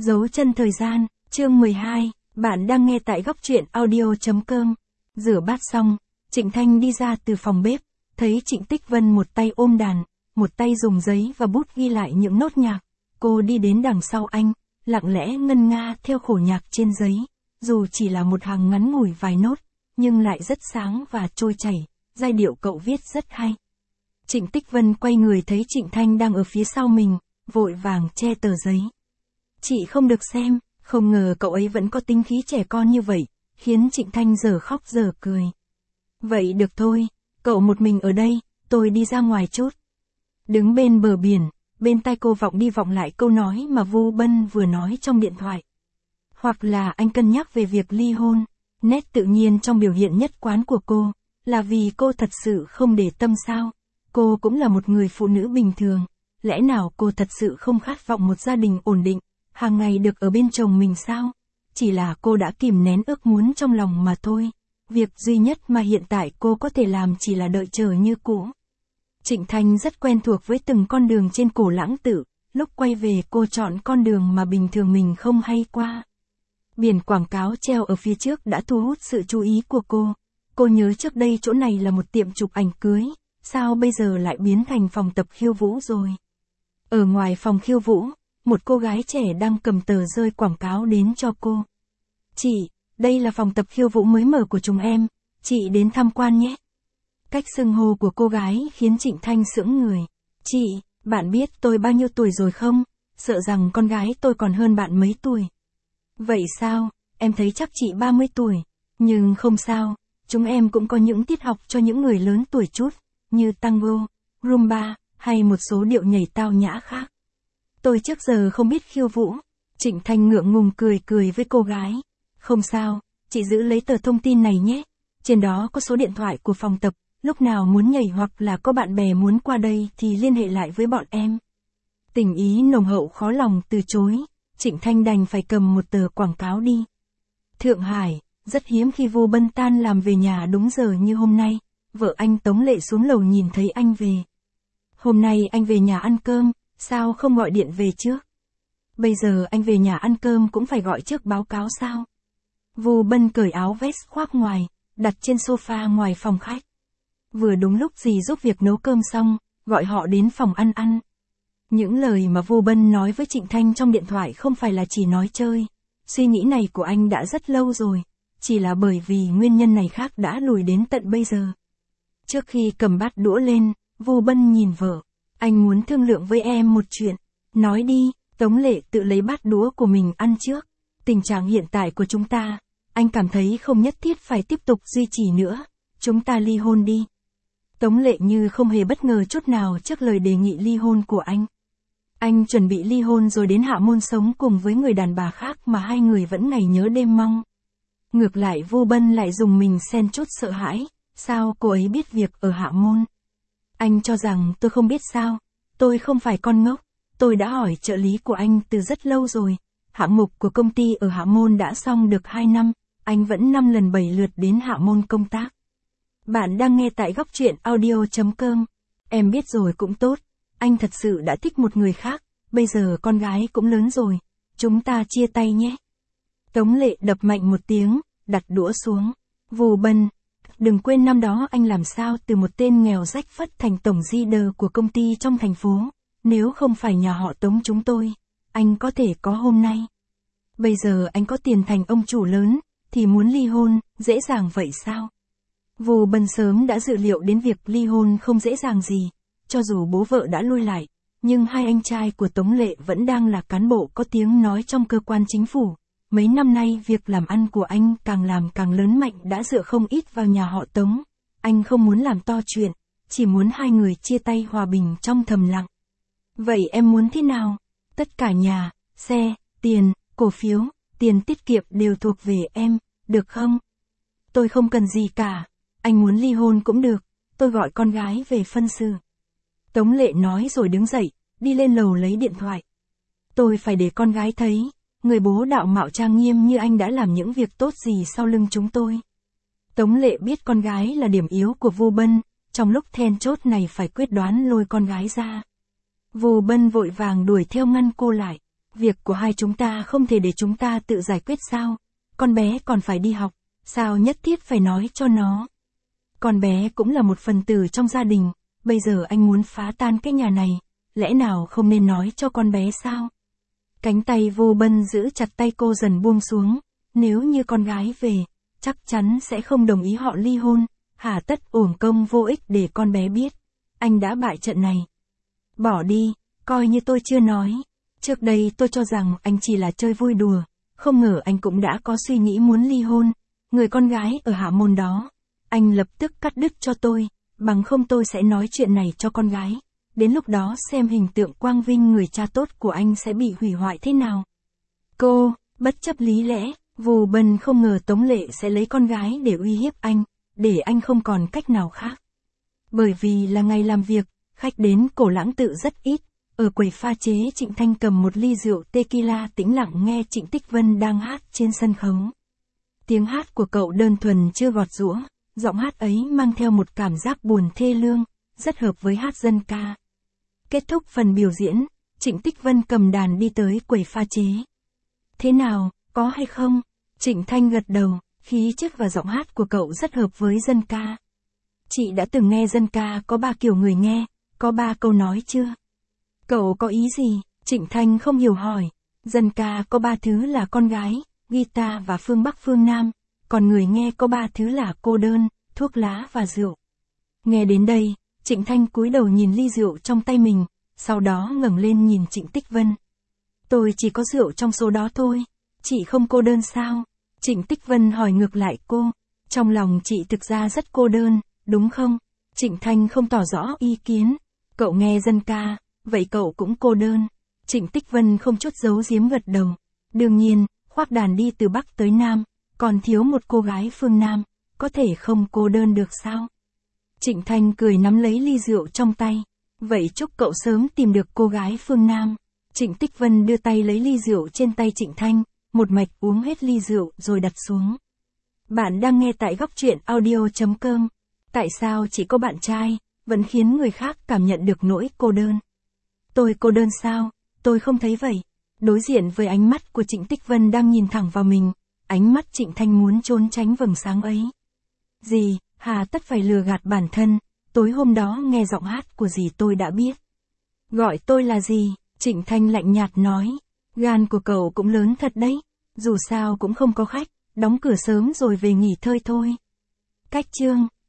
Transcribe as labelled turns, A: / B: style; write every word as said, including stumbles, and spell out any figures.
A: Dấu chân thời gian, chương mười hai, bạn đang nghe tại góc truyện audio chấm com. Rửa bát xong, Trịnh Thanh đi ra từ phòng bếp, thấy Trịnh Tích Vân một tay ôm đàn, một tay dùng giấy và bút ghi lại những nốt nhạc. Cô đi đến đằng sau anh, lặng lẽ ngân nga theo khổ nhạc trên giấy, dù chỉ là một hàng ngắn ngủi vài nốt, nhưng lại rất sáng và trôi chảy, giai điệu cậu viết rất hay. Trịnh Tích Vân quay người thấy Trịnh Thanh đang ở phía sau mình, vội vàng che tờ giấy. Chị không được xem, không ngờ cậu ấy vẫn có tính khí trẻ con như vậy, khiến Trịnh Thanh giờ khóc giờ cười. Vậy được thôi, cậu một mình ở đây, tôi đi ra ngoài chút. Đứng bên bờ biển, bên tai cô vọng đi vọng lại câu nói mà Vu Bân vừa nói trong điện thoại. Hoặc là anh cân nhắc về việc ly hôn, nét tự nhiên trong biểu hiện nhất quán của cô, là vì cô thật sự không để tâm sao. Cô cũng là một người phụ nữ bình thường, lẽ nào cô thật sự không khát vọng một gia đình ổn định, hàng ngày được ở bên chồng mình sao? Chỉ là cô đã kìm nén ước muốn trong lòng mà thôi. Việc duy nhất mà hiện tại cô có thể làm chỉ là đợi chờ như cũ. Trịnh Thanh rất quen thuộc với từng con đường trên cổ Lãng Tự, lúc quay về cô chọn con đường mà bình thường mình không hay qua. Biển quảng cáo treo ở phía trước đã thu hút sự chú ý của cô. Cô nhớ trước đây chỗ này là một tiệm chụp ảnh cưới, sao bây giờ lại biến thành phòng tập khiêu vũ rồi? Ở ngoài phòng khiêu vũ, một cô gái trẻ đang cầm tờ rơi quảng cáo đến cho cô. Chị, đây là phòng tập khiêu vũ mới mở của chúng em, chị đến tham quan nhé. Cách xưng hô của cô gái khiến Trịnh Thanh sững người. Chị, bạn biết tôi bao nhiêu tuổi rồi không? Sợ rằng con gái tôi còn hơn bạn mấy tuổi. Vậy sao, em thấy chắc chị ba mươi tuổi. Nhưng không sao, chúng em cũng có những tiết học cho những người lớn tuổi chút, như tango, rumba, hay một số điệu nhảy tao nhã khác. Tôi trước giờ không biết khiêu vũ. Trịnh Thanh ngượng ngùng cười cười với cô gái. Không sao, chị giữ lấy tờ thông tin này nhé. Trên đó có số điện thoại của phòng tập, lúc nào muốn nhảy hoặc là có bạn bè muốn qua đây thì liên hệ lại với bọn em. Tình ý nồng hậu khó lòng từ chối, Trịnh Thanh đành phải cầm một tờ quảng cáo đi. Thượng Hải, rất hiếm khi Vu Bân tan làm về nhà đúng giờ như hôm nay. Vợ anh Tống Lệ xuống lầu nhìn thấy anh về. Hôm nay anh về nhà ăn cơm, sao không gọi điện về trước? Bây giờ anh về nhà ăn cơm cũng phải gọi trước báo cáo sao? Vu Bân cởi áo vest khoác ngoài, đặt trên sofa ngoài phòng khách. Vừa đúng lúc dì giúp việc nấu cơm xong, gọi họ đến phòng ăn ăn. Những lời mà Vu Bân nói với Trịnh Thanh trong điện thoại không phải là chỉ nói chơi. Suy nghĩ này của anh đã rất lâu rồi, chỉ là bởi vì nguyên nhân này khác đã lùi đến tận bây giờ. Trước khi cầm bát đũa lên, Vu Bân nhìn vợ. Anh muốn thương lượng với em một chuyện. Nói đi, Tống Lệ tự lấy bát đũa của mình ăn trước. Tình trạng hiện tại của chúng ta, anh cảm thấy không nhất thiết phải tiếp tục duy trì nữa. Chúng ta ly hôn đi. Tống Lệ như không hề bất ngờ chút nào trước lời đề nghị ly hôn của anh. Anh chuẩn bị ly hôn rồi đến Hạ Môn sống cùng với người đàn bà khác mà hai người vẫn ngày nhớ đêm mong. Ngược lại Vu Bân lại dùng mình xen chút sợ hãi. Sao cô ấy biết việc ở Hạ Môn? Anh cho rằng tôi không biết sao? Tôi không phải con ngốc. Tôi đã hỏi trợ lý của anh từ rất lâu rồi. Hạng mục của công ty ở Hạ Môn đã xong được hai năm. Anh vẫn năm lần bảy lượt đến Hạ Môn công tác. Bạn đang nghe tại góc truyện audio chấm com. Em biết rồi cũng tốt. Anh thật sự đã thích một người khác. Bây giờ con gái cũng lớn rồi. Chúng ta chia tay nhé. Tống Lệ đập mạnh một tiếng, đặt đũa xuống. Vu Bân, đừng quên năm đó anh làm sao từ một tên nghèo rách phất thành tổng leader của công ty trong thành phố. Nếu không phải nhà họ Tống chúng tôi, anh có thể có hôm nay. Bây giờ anh có tiền thành ông chủ lớn, thì muốn ly hôn, dễ dàng vậy sao? Vu Bân sớm đã dự liệu đến việc ly hôn không dễ dàng gì. Cho dù bố vợ đã lui lại, nhưng hai anh trai của Tống Lệ vẫn đang là cán bộ có tiếng nói trong cơ quan chính phủ. Mấy năm nay việc làm ăn của anh càng làm càng lớn mạnh đã dựa không ít vào nhà họ Tống. Anh không muốn làm to chuyện, chỉ muốn hai người chia tay hòa bình trong thầm lặng. Vậy em muốn thế nào? Tất cả nhà, xe, tiền, cổ phiếu, tiền tiết kiệm đều thuộc về em, được không? Tôi không cần gì cả, anh muốn ly hôn cũng được, tôi gọi con gái về phân xử. Tống Lệ nói rồi đứng dậy, đi lên lầu lấy điện thoại. Tôi phải để con gái thấy. Người bố đạo mạo trang nghiêm như anh đã làm những việc tốt gì sau lưng chúng tôi. Tống Lệ biết con gái là điểm yếu của Vu Bân, trong lúc then chốt này phải quyết đoán lôi con gái ra. Vu Bân vội vàng đuổi theo ngăn cô lại. Việc của hai chúng ta không thể để chúng ta tự giải quyết sao? Con bé còn phải đi học, sao nhất thiết phải nói cho nó? Con bé cũng là một phần tử trong gia đình, bây giờ anh muốn phá tan cái nhà này, lẽ nào không nên nói cho con bé sao? Cánh tay Vô Bân giữ chặt tay cô dần buông xuống, nếu như con gái về, chắc chắn sẽ không đồng ý họ ly hôn, hà tất uổng công vô ích để con bé biết. Anh đã bại trận này. Bỏ đi, coi như tôi chưa nói. Trước đây tôi cho rằng anh chỉ là chơi vui đùa, không ngờ anh cũng đã có suy nghĩ muốn ly hôn. Người con gái ở hạ môn đó, anh lập tức cắt đứt cho tôi, bằng không tôi sẽ nói chuyện này cho con gái. Đến lúc đó xem hình tượng quang vinh người cha tốt của anh sẽ bị hủy hoại thế nào. Cô, bất chấp lý lẽ, Vô Bân không ngờ Tống Lệ sẽ lấy con gái để uy hiếp anh, để anh không còn cách nào khác. Bởi vì là ngày làm việc, khách đến Cổ Lãng Tự rất ít. Ở quầy pha chế Trịnh Thanh cầm một ly rượu tequila tĩnh lặng nghe Trịnh Tích Vân đang hát trên sân khấu. Tiếng hát của cậu đơn thuần chưa gọt giũa, giọng hát ấy mang theo một cảm giác buồn thê lương, rất hợp với hát dân ca. Kết thúc phần biểu diễn, Trịnh Tích Vân cầm đàn đi tới quầy pha chế. Thế nào, có hay không? Trịnh Thanh gật đầu, khí chất và giọng hát của cậu rất hợp với dân ca. Chị đã từng nghe dân ca có ba kiểu người nghe, có ba câu nói chưa? Cậu có ý gì? Trịnh Thanh không hiểu hỏi. Dân ca có ba thứ là con gái, guitar và phương Bắc phương Nam, còn người nghe có ba thứ là cô đơn, thuốc lá và rượu. Nghe đến đây, Trịnh Thanh cúi đầu nhìn ly rượu trong tay mình, sau đó ngẩng lên nhìn Trịnh Tích Vân. Tôi chỉ có rượu trong số đó thôi, chị không cô đơn sao? Trịnh Tích Vân hỏi ngược lại cô, trong lòng chị thực ra rất cô đơn, đúng không? Trịnh Thanh không tỏ rõ ý kiến, cậu nghe dân ca, vậy cậu cũng cô đơn. Trịnh Tích Vân không chút giấu giếm gật đầu. Đương nhiên, khoác đàn đi từ Bắc tới Nam, còn thiếu một cô gái phương Nam, có thể không cô đơn được sao? Trịnh Thanh cười nắm lấy ly rượu trong tay. Vậy chúc cậu sớm tìm được cô gái phương Nam. Trịnh Tích Vân đưa tay lấy ly rượu trên tay Trịnh Thanh, một mạch uống hết ly rượu rồi đặt xuống. Bạn đang nghe tại góc truyện audio chấm com. Tại sao chỉ có bạn trai, vẫn khiến người khác cảm nhận được nỗi cô đơn? Tôi cô đơn sao? Tôi không thấy vậy. Đối diện với ánh mắt của Trịnh Tích Vân đang nhìn thẳng vào mình, ánh mắt Trịnh Thanh muốn trốn tránh vầng sáng ấy. Gì, hà tất phải lừa gạt bản thân, tối hôm đó nghe giọng hát của dì tôi đã biết. Gọi tôi là gì? Trịnh Thanh lạnh nhạt nói. Gan của cậu cũng lớn thật đấy, dù sao cũng không có khách, đóng cửa sớm rồi về nghỉ thơi thôi. Cách chương